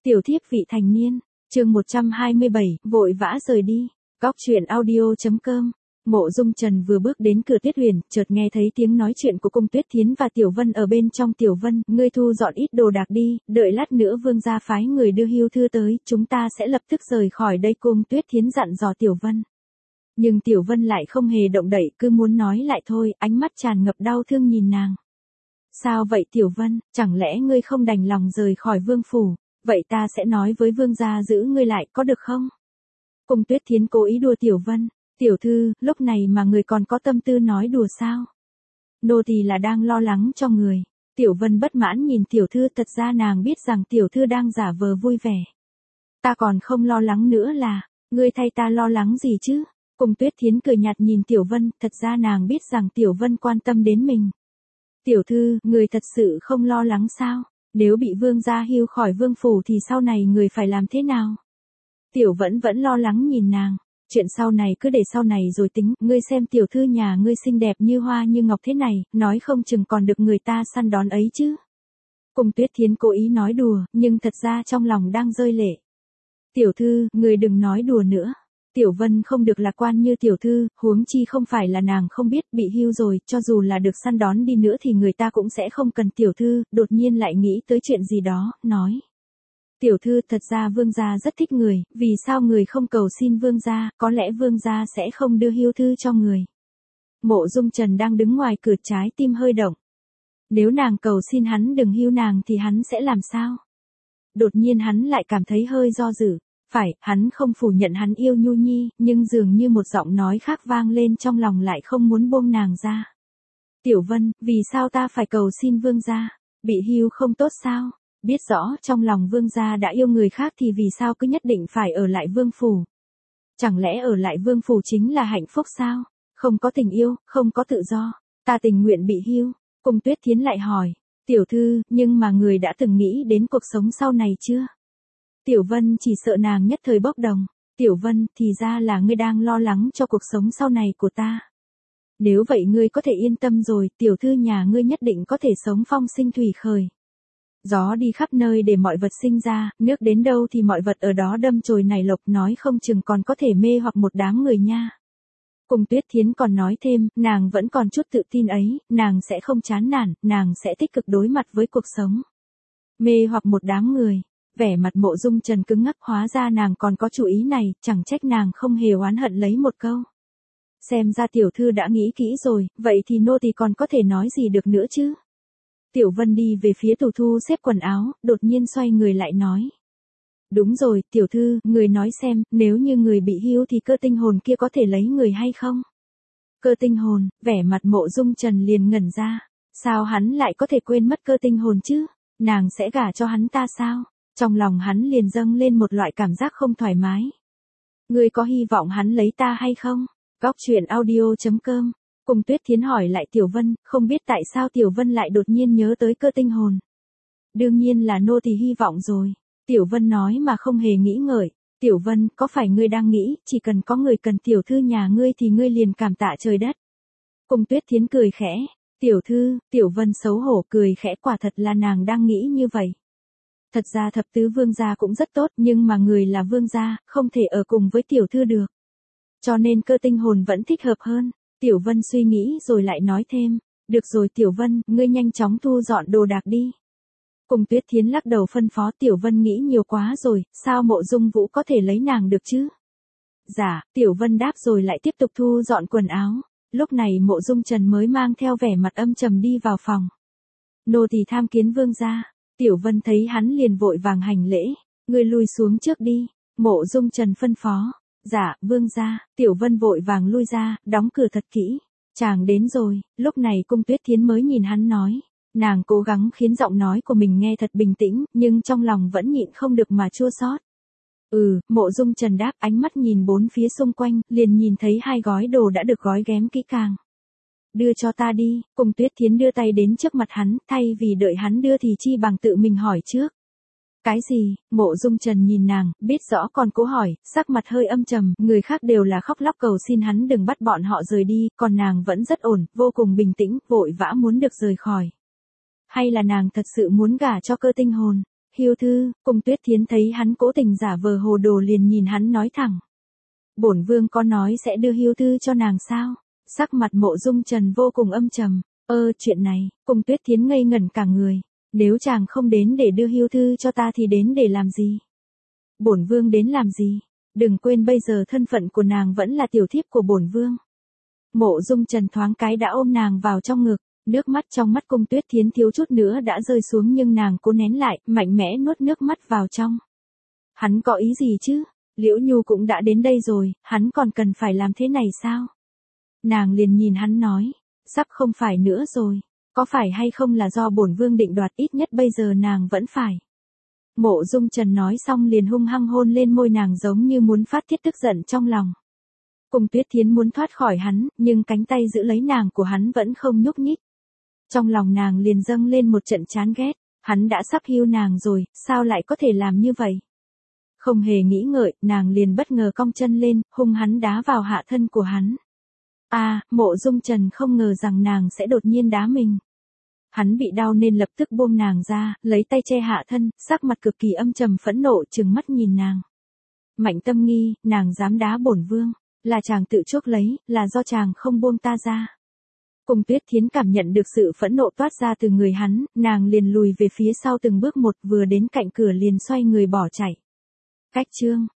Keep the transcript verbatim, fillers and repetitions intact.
Tiểu thiếp vị thành niên, chương một trăm hai mươi bảy, vội vã rời đi. Góc truyện audio.com. Mộ Dung Trần vừa bước đến cửa Tuyết Huyền, chợt nghe thấy tiếng nói chuyện của Cung Tuyết Thiến và Tiểu Vân ở bên trong. Tiểu Vân, ngươi thu dọn ít đồ đạc đi, đợi lát nữa vương gia phái người đưa hưu thư tới, chúng ta sẽ lập tức rời khỏi đây. Cung Tuyết Thiến dặn dò Tiểu Vân. Nhưng Tiểu Vân lại không hề động đậy, cứ muốn nói lại thôi, ánh mắt tràn ngập đau thương nhìn nàng. Sao vậy Tiểu Vân, chẳng lẽ ngươi không đành lòng rời khỏi vương phủ? Vậy ta sẽ nói với vương gia giữ ngươi lại, có được không? Cung Tuyết Thiến cố ý đùa Tiểu Vân. Tiểu thư, lúc này mà người còn có tâm tư nói đùa sao? Nô tỳ là đang lo lắng cho người. Tiểu Vân bất mãn nhìn tiểu thư, thật ra nàng biết rằng tiểu thư đang giả vờ vui vẻ. Ta còn không lo lắng nữa là, ngươi thay ta lo lắng gì chứ? Cung Tuyết Thiến cười nhạt nhìn Tiểu Vân, thật ra nàng biết rằng Tiểu Vân quan tâm đến mình. Tiểu thư, người thật sự không lo lắng sao? Nếu bị vương gia hưu khỏi vương phủ thì sau này người phải làm thế nào? Tiểu Vẫn vẫn lo lắng nhìn nàng. Chuyện sau này cứ để sau này rồi tính, ngươi xem tiểu thư nhà ngươi xinh đẹp như hoa như ngọc thế này, nói không chừng còn được người ta săn đón ấy chứ. Cung Tuyết Thiến cố ý nói đùa, nhưng thật ra trong lòng đang rơi lệ. Tiểu thư, người đừng nói đùa nữa. Tiểu Vân không được lạc quan như tiểu thư, huống chi không phải là nàng không biết, bị hưu rồi, cho dù là được săn đón đi nữa thì người ta cũng sẽ không cần tiểu thư. Đột nhiên lại nghĩ tới chuyện gì đó, nói. Tiểu thư, thật ra vương gia rất thích người, vì sao người không cầu xin vương gia, có lẽ vương gia sẽ không đưa hưu thư cho người. Mộ Dung Trần đang đứng ngoài cửa, trái tim hơi động. Nếu nàng cầu xin hắn đừng hưu nàng thì hắn sẽ làm sao? Đột nhiên hắn lại cảm thấy hơi do dự. Phải, hắn không phủ nhận hắn yêu Nhu Nhi, nhưng dường như một giọng nói khác vang lên trong lòng lại không muốn buông nàng ra. Tiểu Vân, vì sao ta phải cầu xin vương gia? Bị hưu không tốt sao? Biết rõ trong lòng vương gia đã yêu người khác thì vì sao cứ nhất định phải ở lại vương phủ? Chẳng lẽ ở lại vương phủ chính là hạnh phúc sao? Không có tình yêu, không có tự do, ta tình nguyện bị hưu. Cung Tuyết Thiến lại hỏi, tiểu thư, nhưng mà người đã từng nghĩ đến cuộc sống sau này chưa? Tiểu Vân chỉ sợ nàng nhất thời bốc đồng. Tiểu Vân, thì ra là ngươi đang lo lắng cho cuộc sống sau này của ta. Nếu vậy ngươi có thể yên tâm rồi, tiểu thư nhà ngươi nhất định có thể sống phong sinh thủy khởi. Gió đi khắp nơi để mọi vật sinh ra, nước đến đâu thì mọi vật ở đó đâm chồi nảy lộc, nói không chừng còn có thể mê hoặc một đám người nha. Cung Tuyết Thiến còn nói thêm, nàng vẫn còn chút tự tin ấy, nàng sẽ không chán nản, nàng sẽ tích cực đối mặt với cuộc sống. Mê hoặc một đám người, vẻ mặt Mộ Dung Trần cứng ngắc, hóa ra nàng còn có chủ ý này, chẳng trách nàng không hề oán hận lấy một câu. Xem ra tiểu thư đã nghĩ kỹ rồi, vậy thì nô tỳ còn có thể nói gì được nữa chứ? Tiểu Vân đi về phía tủ thu xếp quần áo, đột nhiên xoay người lại nói. Đúng rồi, tiểu thư, người nói xem, nếu như người bị hưu thì cơ tinh hồn kia có thể lấy người hay không? Cơ tinh hồn, vẻ mặt Mộ Dung Trần liền ngẩn ra. Sao hắn lại có thể quên mất cơ tinh hồn chứ? Nàng sẽ gả cho hắn ta sao? Trong lòng hắn liền dâng lên một loại cảm giác không thoải mái. Ngươi có hy vọng hắn lấy ta hay không? Góc truyện audio.com. Cung Tuyết Thiến hỏi lại Tiểu Vân, không biết tại sao Tiểu Vân lại đột nhiên nhớ tới cơ tinh hồn. Đương nhiên là nô tỳ hy vọng rồi. Tiểu Vân nói mà không hề nghĩ ngợi. Tiểu Vân, có phải ngươi đang nghĩ, chỉ cần có người cần tiểu thư nhà ngươi thì ngươi liền cảm tạ trời đất? Cung Tuyết Thiến cười khẽ. Tiểu thư, Tiểu Vân xấu hổ cười khẽ, quả thật là nàng đang nghĩ như vậy. Thật ra thập tứ vương gia cũng rất tốt, nhưng mà người là vương gia, không thể ở cùng với tiểu thư được. Cho nên cơ tinh hồn vẫn thích hợp hơn. Tiểu Vân suy nghĩ rồi lại nói thêm, được rồi Tiểu Vân, ngươi nhanh chóng thu dọn đồ đạc đi. Cung Tuyết Thiến lắc đầu phân phó, Tiểu Vân nghĩ nhiều quá rồi, sao Mộ Dung Vũ có thể lấy nàng được chứ? Dạ, Tiểu Vân đáp rồi lại tiếp tục thu dọn quần áo. Lúc này Mộ Dung Trần mới mang theo vẻ mặt âm trầm đi vào phòng. Nô tỳ tham kiến vương gia. Tiểu Vân thấy hắn liền vội vàng hành lễ, ngươi lui xuống trước đi. Mộ Dung Trần phân phó. Dạ, vương gia. Tiểu Vân vội vàng lui ra, đóng cửa thật kỹ. Chàng đến rồi. Lúc này Cung Tuyết Thiến mới nhìn hắn nói. Nàng cố gắng khiến giọng nói của mình nghe thật bình tĩnh, nhưng trong lòng vẫn nhịn không được mà chua xót. Ừ, Mộ Dung Trần đáp, ánh mắt nhìn bốn phía xung quanh, liền nhìn thấy hai gói đồ đã được gói ghém kỹ càng. Đưa cho ta đi. Cung Tuyết Thiến đưa tay đến trước mặt hắn, thay vì đợi hắn đưa thì chi bằng tự mình hỏi trước. Cái gì? Mộ Dung Trần nhìn nàng, biết rõ còn cố hỏi, sắc mặt hơi âm trầm, người khác đều là khóc lóc cầu xin hắn đừng bắt bọn họ rời đi, còn nàng vẫn rất ổn, vô cùng bình tĩnh, vội vã muốn được rời khỏi. Hay là nàng thật sự muốn gả cho cơ tinh hồn? Hiêu thư, Cung Tuyết Thiến thấy hắn cố tình giả vờ hồ đồ liền nhìn hắn nói thẳng. Bổn vương có nói sẽ đưa hiêu thư cho nàng sao? Sắc mặt Mộ Dung Trần vô cùng âm trầm. Ơ, chuyện này, Cung Tuyết Thiến ngây ngẩn cả người. Nếu chàng không đến để đưa hiêu thư cho ta thì đến để làm gì? Bổn vương đến làm gì? Đừng quên bây giờ thân phận của nàng vẫn là tiểu thiếp của bổn vương. Mộ Dung Trần thoáng cái đã ôm nàng vào trong ngực, nước mắt trong mắt Cung Tuyết Thiến thiếu chút nữa đã rơi xuống nhưng nàng cố nén lại, mạnh mẽ nuốt nước mắt vào trong. Hắn có ý gì chứ? Liễu Nhu cũng đã đến đây rồi, hắn còn cần phải làm thế này sao? Nàng liền nhìn hắn nói, sắp không phải nữa rồi, có phải hay không là do bổn vương định đoạt, ít nhất bây giờ nàng vẫn phải. Mộ Dung Trần nói xong liền hung hăng hôn lên môi nàng giống như muốn phát tiết tức giận trong lòng. Cung Tuyết Thiến muốn thoát khỏi hắn, nhưng cánh tay giữ lấy nàng của hắn vẫn không nhúc nhích. Trong lòng nàng liền dâng lên một trận chán ghét, hắn đã sắp hưu nàng rồi, sao lại có thể làm như vậy? Không hề nghĩ ngợi, nàng liền bất ngờ cong chân lên, hung hắn đá vào hạ thân của hắn. A, à, Mộ Dung Trần không ngờ rằng nàng sẽ đột nhiên đá mình. Hắn bị đau nên lập tức buông nàng ra, lấy tay che hạ thân, sắc mặt cực kỳ âm trầm phẫn nộ trừng mắt nhìn nàng. Mạnh Tâm Nghi, nàng dám đá bổn vương, là chàng tự chuốc lấy, là do chàng không buông ta ra. Cung Tuyết Thiến cảm nhận được sự phẫn nộ toát ra từ người hắn, nàng liền lùi về phía sau từng bước một, vừa đến cạnh cửa liền xoay người bỏ chạy. Cách chương